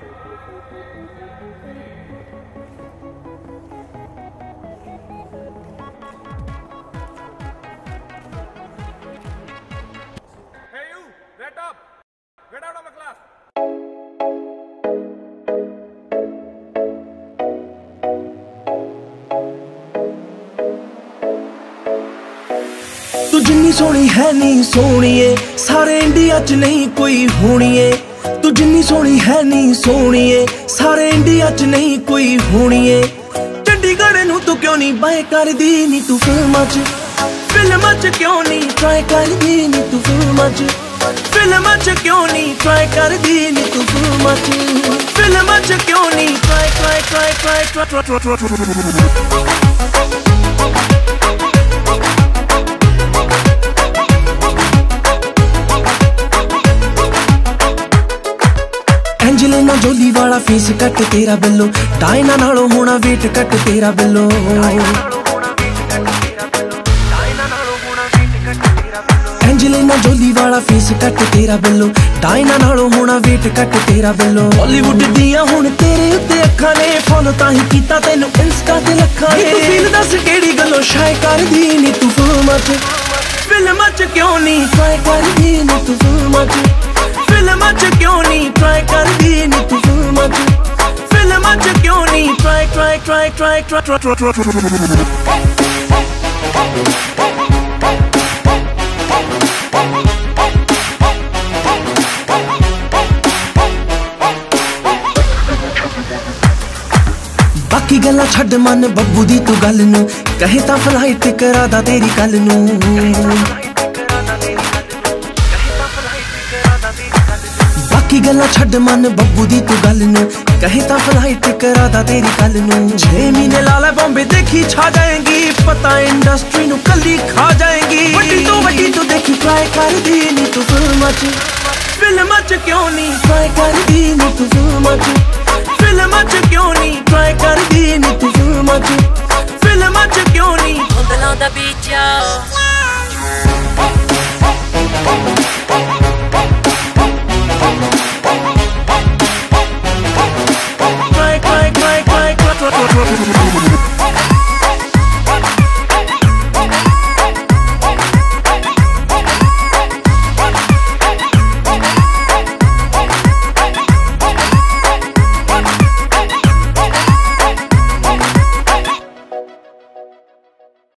Get up! Get out of my class! तू जिन्नी सोहनी है नी सोहणीए सारे इंडिया च नहीं कोई होणीए। तू जिन्नी सोहनी है नी सोहणीए सारे इंडिया च नहीं कोई होणीए। चंडीगढ़ नू तू क्यों नहीं बाय करदी नी तू फिल्मां च क्यों नहीं ट्राई करदी नी तू फिल्मां च क्यों नहीं ट्राई करदी नी तू फिल्मां च क्यों नहीं ट्राई एंजेलिना जोली वाला फेस कट तेरा बिल्लो, डायना नालों होना वेट कट तेरा बिल्लो। एंजेलिना जोली वाला फेस कट तेरा बिल्लो, डायना नालों होना वेट कट तेरा बिल्लो। बॉलीवुड दियां हुण तेरे उत्ते अखां ने, फॉलो तां ही कीता तैनू इंस्टा ते लखां ने। तू फील दस केड़ी गल्लों शाय करदी नी तू फिल्मां च क्यों नहीं ट्राई करदी नी तू फिल्मां च क्यों नहीं ट्राई करदी नी तू फिल्मां च क्यों नहीं ट्राई बाकी गल्लां छड्ड मन बब्बू दी तू गल नू, कहे तां फ्लाइट करा दा तेरी कल नू। बाकी गल्लां छड्ड मन बब्बू दी तू गल नू, कहे तां फ्लाइट करा दा तेरी कल नू। 6 महीने ला लै बॉम्बे देखी छा जाएंगी, पता इंडस्ट्री नू कल्ली खा जाएंगी। वड्डी तू देखी ट्राई करदी नी तू फिल्मां च क्यों नहीं ट्राई करदी नी तू फिल्मां च क्यों नहीं ट्राई करदी नी तू फिल्मां च क्यों नहीं। धुंधलां दा बीचा